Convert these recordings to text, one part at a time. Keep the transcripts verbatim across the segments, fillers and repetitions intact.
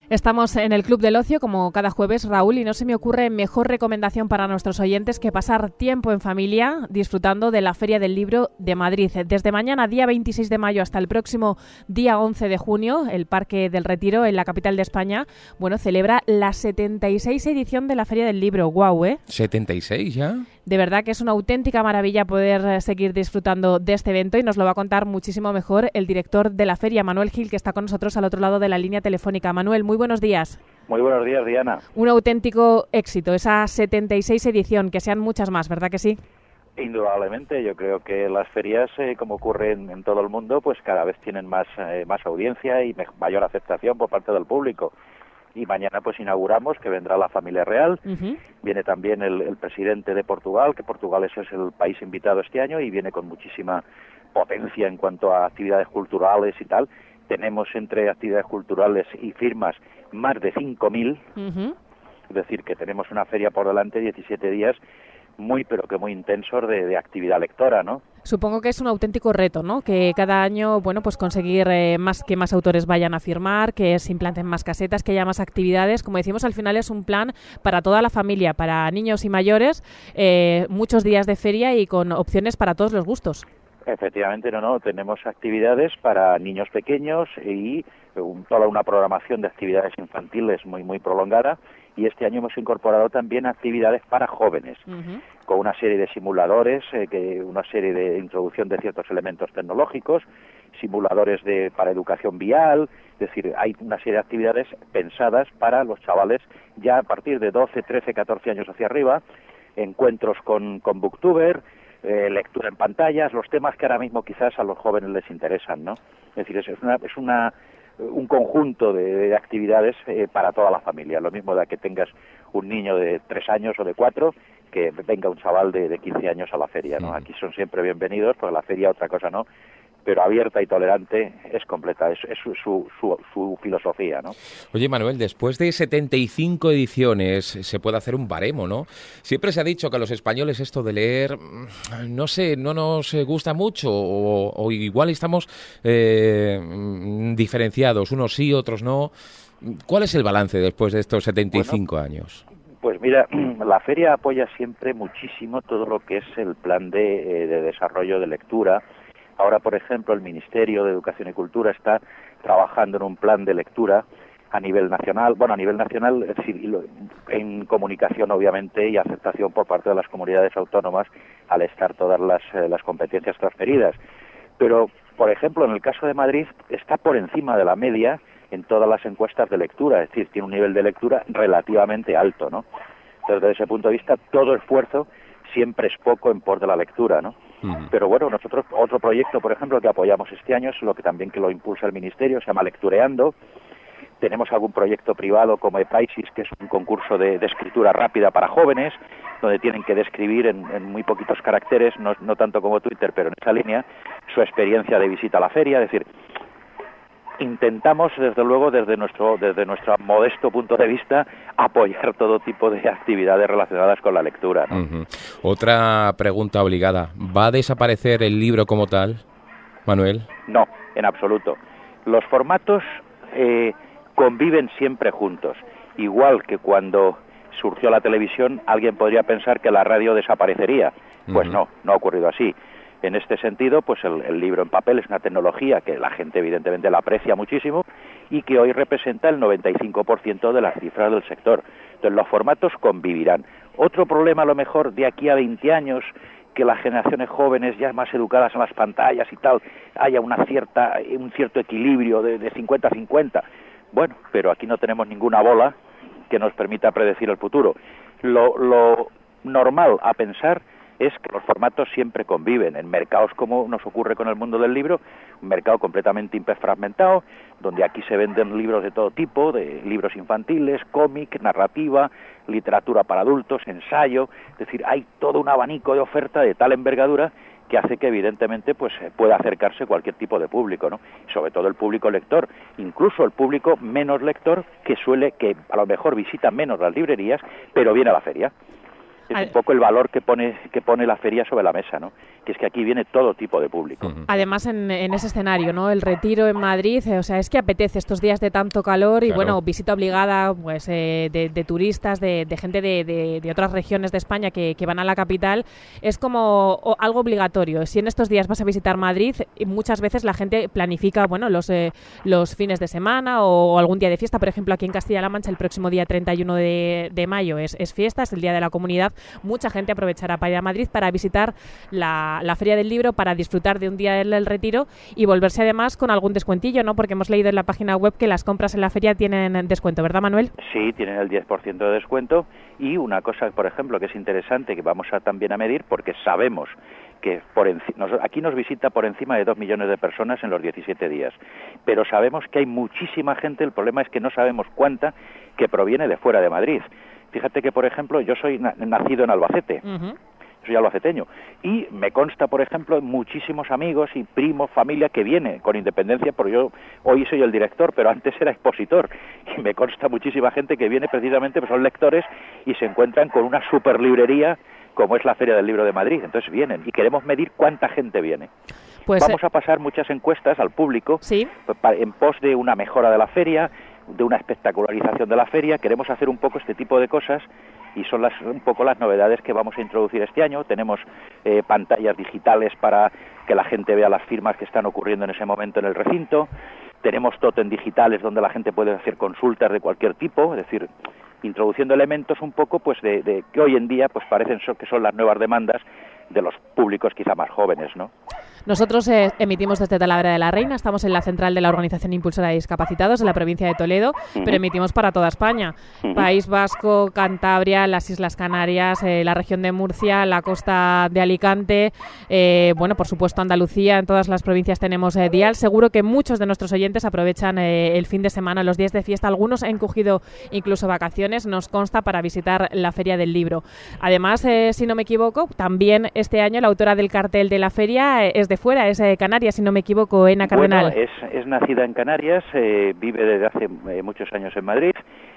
Estamos en el Club del Ocio, como cada jueves, Raúl, y no se me ocurre mejor recomendación para nuestros oyentes que pasar tiempo en familia disfrutando de la Feria del Libro de Madrid. Desde mañana, día veintiséis de mayo, hasta el próximo día once de junio, el Parque del Retiro, en la capital de España, bueno, celebra la setenta y sexta edición de la Feria del Libro. ¡Guau, eh! ¿setenta y seis ya? De verdad que es una auténtica maravilla poder seguir disfrutando de este evento y nos lo va a contar muchísimo mejor el director de la feria, Manuel Gil, que está con nosotros al otro lado de la línea telefónica. Manuel, muy buenos días. Muy buenos días, Diana. Un auténtico éxito, esa setenta y sexta edición, que sean muchas más, ¿verdad que sí? Indudablemente, yo creo que las ferias, eh, como ocurre en, en todo el mundo, pues cada vez tienen más, eh, más audiencia y me, mayor aceptación por parte del público. Y mañana pues inauguramos, que vendrá la familia real, uh-huh. Viene también el, el presidente de Portugal, que Portugal es, es el país invitado este año y viene con muchísima potencia en cuanto a actividades culturales y tal. Tenemos entre actividades culturales y firmas más de cinco mil, uh-huh. Es decir, que tenemos una feria por delante, diecisiete días, muy pero que muy intensos de, de actividad lectora, ¿no? Supongo que es un auténtico reto, ¿no? Que cada año, bueno, pues conseguir eh, más que más autores vayan a firmar, que se implanten más casetas, que haya más actividades. Como decimos, al final es un plan para toda la familia, para niños y mayores, eh, muchos días de feria y con opciones para todos los gustos. Efectivamente, no, no, tenemos actividades para niños pequeños y un, toda una programación de actividades infantiles muy muy prolongada, y este año hemos incorporado también actividades para jóvenes, uh-huh. con una serie de simuladores, eh, que una serie de introducción de ciertos elementos tecnológicos, simuladores de para educación vial, es decir, hay una serie de actividades pensadas para los chavales ya a partir de doce, trece, catorce años hacia arriba, encuentros con, con booktuber, Eh, lectura en pantallas, los temas que ahora mismo quizás a los jóvenes les interesan, ¿no? Es decir, es, es una es una un conjunto de, de actividades eh, para toda la familia. Lo mismo da que tengas un niño de tres años o de cuatro, que venga un chaval de, de quince años a la feria, ¿no? Aquí son siempre bienvenidos, porque la feria otra cosa no, pero abierta y tolerante es completa, es, es su, su, su, su filosofía, ¿no? Oye, Manuel, después de setenta y cinco ediciones se puede hacer un baremo, ¿no? Siempre se ha dicho que a los españoles esto de leer, no sé, no nos gusta mucho, o, o igual estamos eh, diferenciados, unos sí, otros no. ¿Cuál es el balance después de estos setenta y cinco bueno, años? Pues mira, la feria apoya siempre muchísimo todo lo que es el plan de, de desarrollo de lectura. Ahora, por ejemplo, el Ministerio de Educación y Cultura está trabajando en un plan de lectura a nivel nacional, bueno, a nivel nacional, es decir, en comunicación, obviamente, y aceptación por parte de las comunidades autónomas al estar todas las, eh, las competencias transferidas. Pero, por ejemplo, en el caso de Madrid, está por encima de la media en todas las encuestas de lectura, es decir, tiene un nivel de lectura relativamente alto, ¿no? Entonces, desde ese punto de vista, todo esfuerzo siempre es poco en pos de la lectura, ¿no? Uh-huh. Pero bueno, nosotros, otro proyecto, por ejemplo, que apoyamos este año, es lo que también que lo impulsa el Ministerio, se llama Lectureando. Tenemos algún proyecto privado como Epaisis, que es un concurso de, de escritura rápida para jóvenes, donde tienen que describir en, en muy poquitos caracteres, no, no tanto como Twitter, pero en esa línea, su experiencia de visita a la feria. Es decir, intentamos, desde luego, desde nuestro desde nuestro modesto punto de vista, apoyar todo tipo de actividades relacionadas con la lectura, ¿no? Uh-huh. Otra pregunta obligada. ¿Va a desaparecer el libro como tal, Manuel? No, en absoluto. Los formatos eh, conviven siempre juntos. Igual que cuando surgió la televisión, alguien podría pensar que la radio desaparecería. Pues uh-huh. no, no ha ocurrido así. En este sentido, pues el, el libro en papel es una tecnología que la gente evidentemente la aprecia muchísimo y que hoy representa el noventa y cinco por ciento de las cifras del sector. Entonces los formatos convivirán. Otro problema a lo mejor de aquí a veinte años, que las generaciones jóvenes ya más educadas en las pantallas y tal, haya una cierta un cierto equilibrio de, de cincuenta a cincuenta. Bueno, pero aquí no tenemos ninguna bola que nos permita predecir el futuro. Lo, lo normal a pensar es que los formatos siempre conviven en mercados como nos ocurre con el mundo del libro, un mercado completamente hiperfragmentado, donde aquí se venden libros de todo tipo, de libros infantiles, cómic, narrativa, literatura para adultos, ensayo, es decir, hay todo un abanico de oferta de tal envergadura que hace que evidentemente pues pueda acercarse cualquier tipo de público, ¿no? Sobre todo el público lector, incluso el público menos lector que suele, que a lo mejor visita menos las librerías, pero viene a la feria. Es un poco el valor que pone que pone la feria sobre la mesa, ¿no? Que es que aquí viene todo tipo de público. Además, en, en ese escenario, ¿no? El Retiro en Madrid, eh, o sea, es que apetece estos días de tanto calor y, claro, bueno, visita obligada pues eh, de, de turistas, de, de gente de, de, de otras regiones de España que, que van a la capital. Es como o, algo obligatorio. Si en estos días vas a visitar Madrid, muchas veces la gente planifica, bueno, los, eh, los fines de semana o, o algún día de fiesta. Por ejemplo, aquí en Castilla-La Mancha, el próximo día treinta y uno de, de mayo es, es fiesta, es el Día de la Comunidad. Mucha gente aprovechará para ir a Madrid para visitar la, la Feria del Libro, para disfrutar de un día del Retiro y volverse además con algún descuentillo, ¿no? Porque hemos leído en la página web que las compras en la feria tienen descuento, ¿verdad, Manuel? Sí, tienen el diez por ciento de descuento y una cosa, por ejemplo, que es interesante, que vamos a también a medir, porque sabemos que por enci- nos, aquí nos visita por encima de dos millones de personas en los diecisiete días, pero sabemos que hay muchísima gente, el problema es que no sabemos cuánta, que proviene de fuera de Madrid. Fíjate que, por ejemplo, yo soy na- nacido en Albacete, uh-huh. soy albaceteño, y me consta, por ejemplo, muchísimos amigos y primos, familia que viene con independencia, porque yo hoy soy el director, pero antes era expositor, y me consta muchísima gente que viene precisamente, pues son lectores y se encuentran con una super librería como es la Feria del Libro de Madrid. Entonces vienen y queremos medir cuánta gente viene. Pues, Vamos a pasar muchas encuestas al público, ¿sí?, en pos de una mejora de la feria, de una espectacularización de la feria. Queremos hacer un poco este tipo de cosas y son las, un poco las novedades que vamos a introducir este año. Tenemos eh, pantallas digitales para que la gente vea las firmas que están ocurriendo en ese momento en el recinto. Tenemos tótem digitales donde la gente puede hacer consultas de cualquier tipo, es decir, introduciendo elementos un poco pues de, de que hoy en día pues parecen so, que son las nuevas demandas de los públicos quizá más jóvenes, ¿no? Nosotros eh, emitimos desde Talavera de la Reina, estamos en la central de la Organización Impulsora de Discapacitados de la provincia de Toledo, uh-huh. pero emitimos para toda España. Uh-huh. País Vasco, Cantabria, las Islas Canarias, eh, la región de Murcia, la costa de Alicante, eh, bueno, por supuesto Andalucía, en todas las provincias tenemos eh, dial. Seguro que muchos de nuestros oyentes aprovechan eh, el fin de semana, los días de fiesta. Algunos han cogido incluso vacaciones, nos consta, para visitar la Feria del Libro. Además, eh, si no me equivoco, también este año la autora del cartel de la feria eh, es de fuera, es de Canarias, si no me equivoco, Ena Cardenal. Bueno, es, es nacida en Canarias, eh, vive desde hace eh, muchos años en Madrid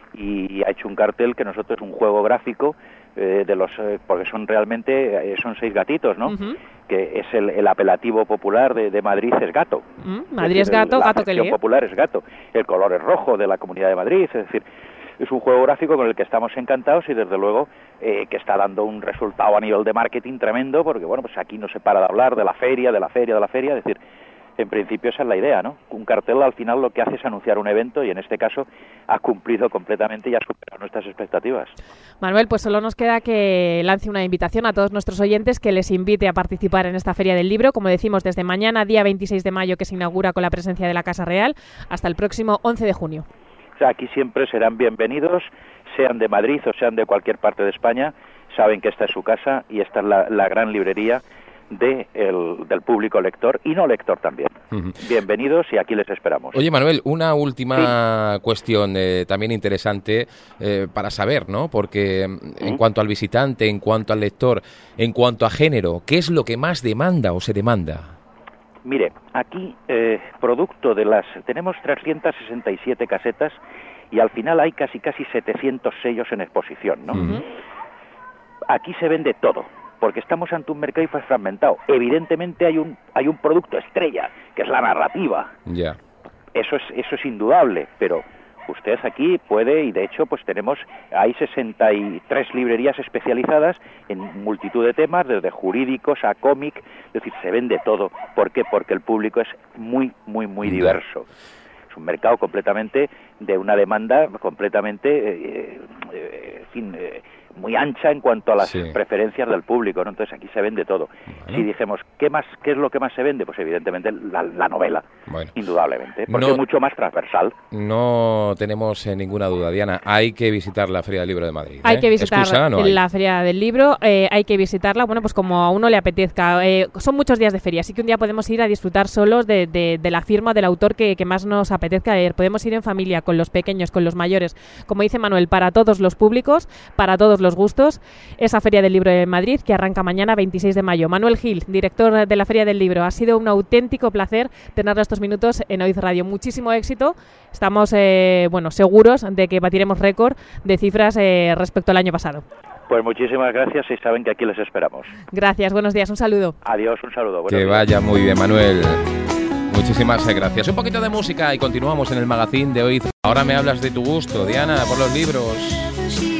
y ha hecho un cartel que nosotros es un juego gráfico eh, de los eh, porque son realmente eh, son seis gatitos, ¿no? Uh-huh. Que es el, el apelativo popular de, de Madrid es gato. Uh-huh. Madrid es, es gato, el, gato que lee. La versión popular es gato. El color es rojo de la Comunidad de Madrid, es decir, es un juego gráfico con el que estamos encantados y desde luego eh, que está dando un resultado a nivel de marketing tremendo, porque bueno, pues aquí no se para de hablar de la feria, de la feria, de la feria, es decir, en principio esa es la idea, ¿no? Un cartel al final lo que hace es anunciar un evento y en este caso ha cumplido completamente y ha superado nuestras expectativas. Manuel, pues solo nos queda que lance una invitación a todos nuestros oyentes, que les invite a participar en esta Feria del Libro, como decimos, desde mañana, día veintiséis de mayo, que se inaugura con la presencia de la Casa Real, hasta el próximo once de junio. Aquí siempre serán bienvenidos, sean de Madrid o sean de cualquier parte de España, saben que esta es su casa y esta es la, la gran librería de el, del público lector y no lector también. Uh-huh. Bienvenidos y aquí les esperamos. Oye, Manuel, una última sí. cuestión eh, también interesante eh, para saber, ¿no? Porque uh-huh. en cuanto al visitante, en cuanto al lector, en cuanto a género, ¿qué es lo que más demanda o se demanda? Mire, aquí, eh, producto de las... Tenemos trescientas sesenta y siete casetas y al final hay casi casi setecientos sellos en exposición, ¿no? Uh-huh. Aquí se vende todo, porque estamos ante un mercado fragmentado. Evidentemente hay un hay un producto estrella, que es la narrativa. Ya. Yeah. Eso es eso es indudable, pero usted aquí puede, y de hecho pues tenemos, hay sesenta y tres librerías especializadas en multitud de temas, desde jurídicos a cómic, es decir, se vende todo. ¿Por qué? Porque el público es muy, muy, muy diverso. Es un mercado completamente de una demanda completamente, eh, eh, en fin, eh, muy ancha en cuanto a las sí. preferencias del público, ¿no? Entonces aquí se vende todo. Bueno. Si dijemos, ¿qué más, qué es lo que más se vende? Pues evidentemente la, la novela, bueno. indudablemente, porque no, es mucho más transversal. No tenemos eh, ninguna duda, Diana, hay que visitar la Feria del Libro de Madrid. Hay ¿eh? que visitar Excusa, no hay. la Feria del Libro, eh, hay que visitarla, bueno, pues como a uno le apetezca. Eh, son muchos días de feria, así que un día podemos ir a disfrutar solos de, de, de la firma del autor que, que más nos apetezca leer. Podemos ir en familia, con los pequeños, con los mayores. Como dice Manuel, para todos los públicos, para todos los gustos. Esa Feria del Libro de Madrid que arranca mañana veintiséis de mayo. Manuel Gil, director de la Feria del Libro, ha sido un auténtico placer tenerlo estos minutos en Oiz Radio. Muchísimo éxito. Estamos eh, bueno, seguros de que batiremos récord de cifras eh, respecto al año pasado. Pues muchísimas gracias y saben que aquí les esperamos. Gracias, buenos días, un saludo. Adiós, un saludo. Que días. Vaya muy bien, Manuel. Muchísimas gracias. Un poquito de música y continuamos en el magazine de hoy. Ahora me hablas de tu gusto, Diana, por los libros.